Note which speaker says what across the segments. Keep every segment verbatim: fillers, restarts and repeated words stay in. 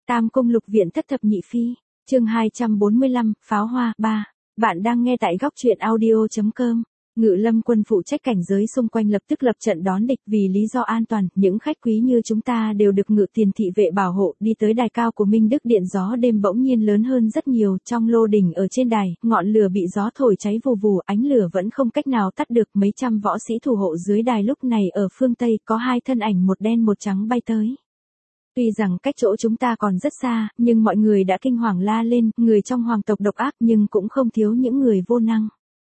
Speaker 1: Tam cung lục viện thất thập nhị phi, chương hai trăm bốn mươi lăm, pháo hoa, ba. Bạn đang nghe tại góc truyện audio.com. Ngự lâm quân phụ trách cảnh giới xung quanh lập tức lập trận đón địch vì lý do an toàn, những khách quý như chúng ta đều được ngự tiền thị vệ bảo hộ, đi tới đài cao của Minh Đức Điện gió đêm bỗng nhiên lớn hơn rất nhiều, trong lô đỉnh ở trên đài, ngọn lửa bị gió thổi cháy vù vù, ánh lửa vẫn không cách nào tắt được, mấy trăm võ sĩ thủ hộ dưới đài lúc này ở phương Tây có hai thân ảnh một đen một trắng bay tới. Tuy rằng cách chỗ chúng ta còn rất xa, nhưng mọi người đã kinh hoàng la lên, người trong hoàng tộc độc ác nhưng cũng không thiếu những người vô năng.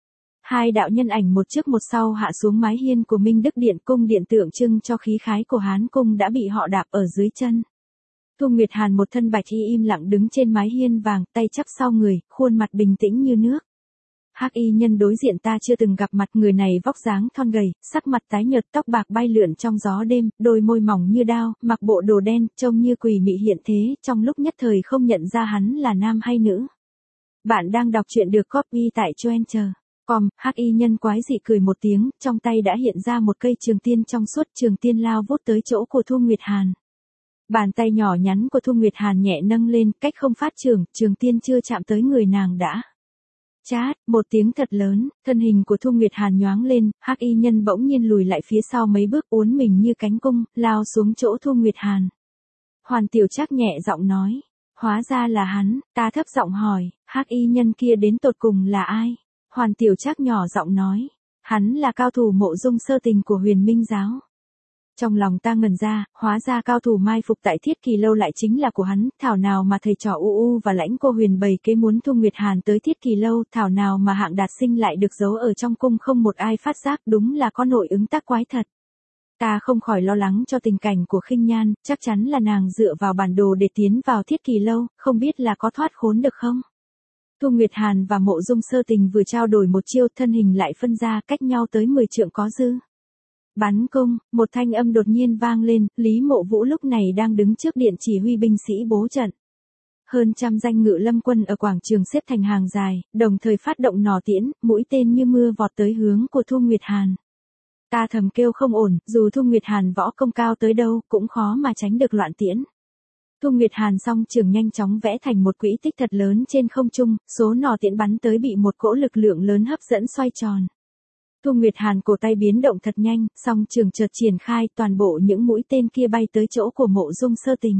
Speaker 1: Hai đạo nhân ảnh một trước một sau hạ xuống mái hiên của Minh Đức Điện, cung điện tượng trưng cho khí khái của Hán cung đã bị họ đạp ở dưới chân. Thu Nguyệt Hàn một thân bạch y im lặng đứng trên mái hiên vàng, tay chắp sau người, khuôn mặt bình tĩnh như nước. Hắc y nhân đối diện ta chưa từng gặp mặt, người này vóc dáng thon gầy, sắc mặt tái nhợt, tóc bạc bay lượn trong gió đêm, đôi môi mỏng như đao, mặc bộ đồ đen, trông như quỷ mị hiện thế, trong lúc nhất thời không nhận ra hắn là nam hay nữ. Bạn đang đọc truyện được copy tại Choencher. Com, hắc y nhân quái dị cười một tiếng, trong tay đã hiện ra một cây trường tiên trong suốt, trường tiên lao vút tới chỗ của Thu Nguyệt Hàn. Bàn tay nhỏ nhắn của Thu Nguyệt Hàn nhẹ nâng lên, cách không phát trường, trường tiên chưa chạm tới người nàng đã. Chát, một tiếng thật lớn, thân hình của Thu Nguyệt Hàn nhoáng lên, hắc y nhân bỗng nhiên lùi lại phía sau mấy bước, uốn mình như cánh cung, lao xuống chỗ Thu Nguyệt Hàn. Hoàn Tiểu Trác nhẹ giọng nói, hóa ra là hắn, ta thấp giọng hỏi, hắc y nhân kia đến tột cùng là ai? Hoàn Tiểu Trác nhỏ giọng nói, hắn là cao thủ Mộ Dung Sơ Tình của Huyền Minh giáo. Trong lòng ta ngẩn ra, hóa ra cao thủ mai phục tại Thiết Kỳ lâu lại chính là của hắn, thảo nào mà thầy trò U U và Lãnh Cô Huyền bày kế muốn Thu Nguyệt Hàn tới Thiết Kỳ lâu, thảo nào mà Hạng Đạt Sinh lại được giấu ở trong cung không một ai phát giác, đúng là có nội ứng tác quái thật. Ta không khỏi lo lắng cho tình cảnh của Khinh Nhan, chắc chắn là nàng dựa vào bản đồ để tiến vào Thiết Kỳ lâu, không biết là có thoát khốn được không? Thu Nguyệt Hàn và Mộ Dung Sơ Tình vừa trao đổi một chiêu, thân hình lại phân ra, cách nhau tới mười trượng có dư. Bắn cung, một thanh âm đột nhiên vang lên, Lý Mộ Vũ lúc này đang đứng trước điện chỉ huy binh sĩ bố trận. Hơn trăm danh ngự lâm quân ở quảng trường xếp thành hàng dài, đồng thời phát động nỏ tiễn, mũi tên như mưa vọt tới hướng của Thu Nguyệt Hàn. Ta thầm kêu không ổn, dù Thu Nguyệt Hàn võ công cao tới đâu, cũng khó mà tránh được loạn tiễn. Thu Nguyệt Hàn song trường nhanh chóng vẽ thành một quỹ tích thật lớn trên không trung, số nỏ tiễn bắn tới bị một cỗ lực lượng lớn hấp dẫn xoay tròn. Thu Nguyệt Hàn cổ tay biến động thật nhanh, song trường chợt triển khai, toàn bộ những mũi tên kia bay tới chỗ của Mộ Dung Sơ Tình.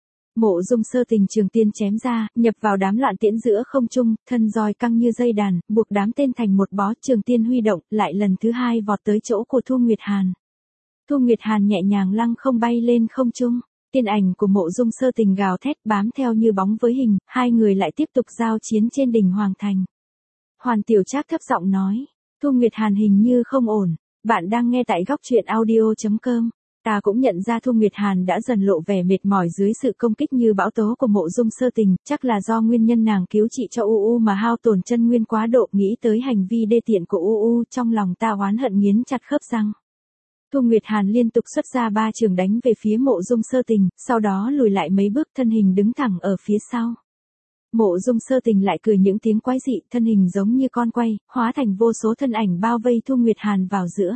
Speaker 1: Mộ Dung Sơ Tình trường tiên chém ra, nhập vào đám loạn tiễn giữa không trung, thân roi căng như dây đàn, buộc đám tên thành một bó, trường tiên huy động, lại lần thứ hai vọt tới chỗ của Thu Nguyệt Hàn. Thu Nguyệt Hàn nhẹ nhàng lăng không bay lên không trung. Tiên ảnh của Mộ Dung Sơ Tình gào thét bám theo như bóng với hình, hai người lại tiếp tục giao chiến trên đỉnh Hoàng Thành. Hoàn Tiểu Trác thấp giọng nói, Thu Nguyệt Hàn hình như không ổn, bạn đang nghe tại góc truyện audio.com. Ta cũng nhận ra Thu Nguyệt Hàn đã dần lộ vẻ mệt mỏi dưới sự công kích như bão tố của Mộ Dung Sơ Tình, chắc là do nguyên nhân nàng cứu trị cho U U mà hao tổn chân nguyên quá độ, nghĩ tới hành vi đê tiện của U U, trong lòng ta oán hận nghiến chặt khớp răng. Thu Nguyệt Hàn liên tục xuất ra ba trường đánh về phía Mộ Dung Sơ Tình, sau đó lùi lại mấy bước, thân hình đứng thẳng ở phía sau. Mộ Dung Sơ Tình lại cười những tiếng quái dị, thân hình giống như con quay, hóa thành vô số thân ảnh bao vây Thu Nguyệt Hàn vào giữa.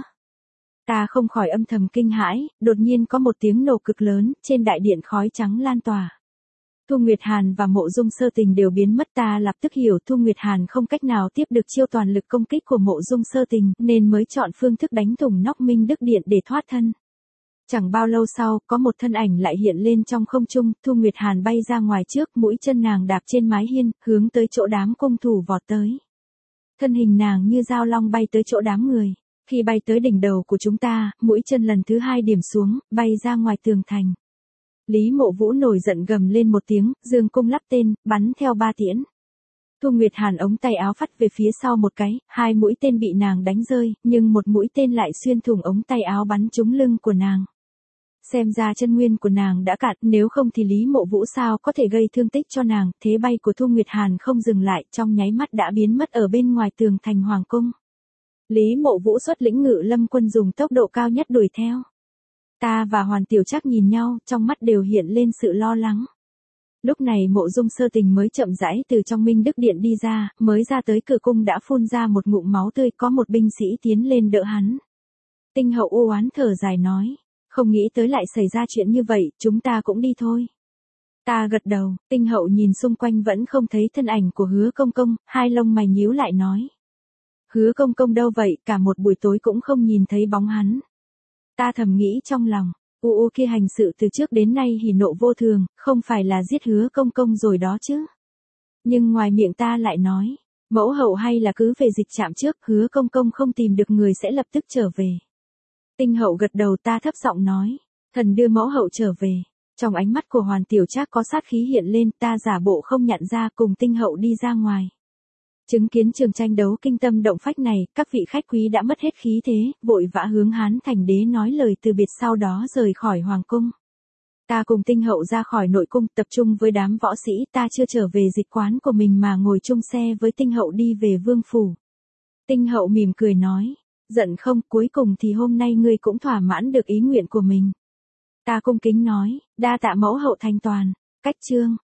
Speaker 1: Ta không khỏi âm thầm kinh hãi, đột nhiên có một tiếng nổ cực lớn, trên đại điện khói trắng lan tỏa. Thu Nguyệt Hàn và Mộ Dung Sơ Tình đều biến mất, ta lập tức hiểu Thu Nguyệt Hàn không cách nào tiếp được chiêu toàn lực công kích của Mộ Dung Sơ Tình, nên mới chọn phương thức đánh thủng nóc Minh Đức Điện để thoát thân. Chẳng bao lâu sau, có một thân ảnh lại hiện lên trong không trung, Thu Nguyệt Hàn bay ra ngoài trước, mũi chân nàng đạp trên mái hiên, hướng tới chỗ đám cung thủ vọt tới. Thân hình nàng như dao long bay tới chỗ đám người. Khi bay tới đỉnh đầu của chúng ta, mũi chân lần thứ hai điểm xuống, bay ra ngoài tường thành. Lý Mộ Vũ nổi giận gầm lên một tiếng, dương cung lắp tên, bắn theo ba tiễn. Thu Nguyệt Hàn ống tay áo phắt về phía sau một cái, hai mũi tên bị nàng đánh rơi, nhưng một mũi tên lại xuyên thủng ống tay áo bắn trúng lưng của nàng. Xem ra chân nguyên của nàng đã cạn, nếu không thì Lý Mộ Vũ sao có thể gây thương tích cho nàng, thế bay của Thu Nguyệt Hàn không dừng lại, trong nháy mắt đã biến mất ở bên ngoài tường thành hoàng cung. Lý Mộ Vũ xuất lĩnh ngự lâm quân dùng tốc độ cao nhất đuổi theo. Ta và Hoàn Tiểu Trác nhìn nhau, trong mắt đều hiện lên sự lo lắng. Lúc này Mộ Dung Sơ Tình mới chậm rãi từ trong Minh Đức Điện đi ra, mới ra tới cửa cung đã phun ra một ngụm máu tươi, có một binh sĩ tiến lên đỡ hắn. Tinh Hậu u oán thở dài nói, không nghĩ tới lại xảy ra chuyện như vậy, chúng ta cũng đi thôi. Ta gật đầu, Tinh Hậu nhìn xung quanh vẫn không thấy thân ảnh của Hứa Công Công, hai lông mày nhíu lại nói. Hứa Công Công đâu vậy, cả một buổi tối cũng không nhìn thấy bóng hắn. Ta thầm nghĩ trong lòng, u u kia hành sự từ trước đến nay hỉ nộ vô thường, không phải là giết Hứa Công Công rồi đó chứ. Nhưng ngoài miệng ta lại nói, mẫu hậu hay là cứ về dịch trạm trước, Hứa Công Công không tìm được người sẽ lập tức trở về. Tinh Hậu gật đầu, ta thấp giọng nói, thần đưa mẫu hậu trở về. Trong ánh mắt của Hoàn Tiểu Trác có sát khí hiện lên, ta giả bộ không nhận ra cùng Tinh Hậu đi ra ngoài. Chứng kiến trường tranh đấu kinh tâm động phách này, các vị khách quý đã mất hết khí thế, vội vã hướng Hán Thành Đế nói lời từ biệt, sau đó rời khỏi hoàng cung. Ta cùng Tinh Hậu ra khỏi nội cung, tập trung với đám võ sĩ, ta chưa trở về dịch quán của mình mà ngồi chung xe với Tinh Hậu đi về vương phủ. Tinh Hậu mỉm cười nói, giận không, cuối cùng thì hôm nay ngươi cũng thỏa mãn được ý nguyện của mình. Ta cung kính nói, đa tạ mẫu hậu thanh toàn. Cách chương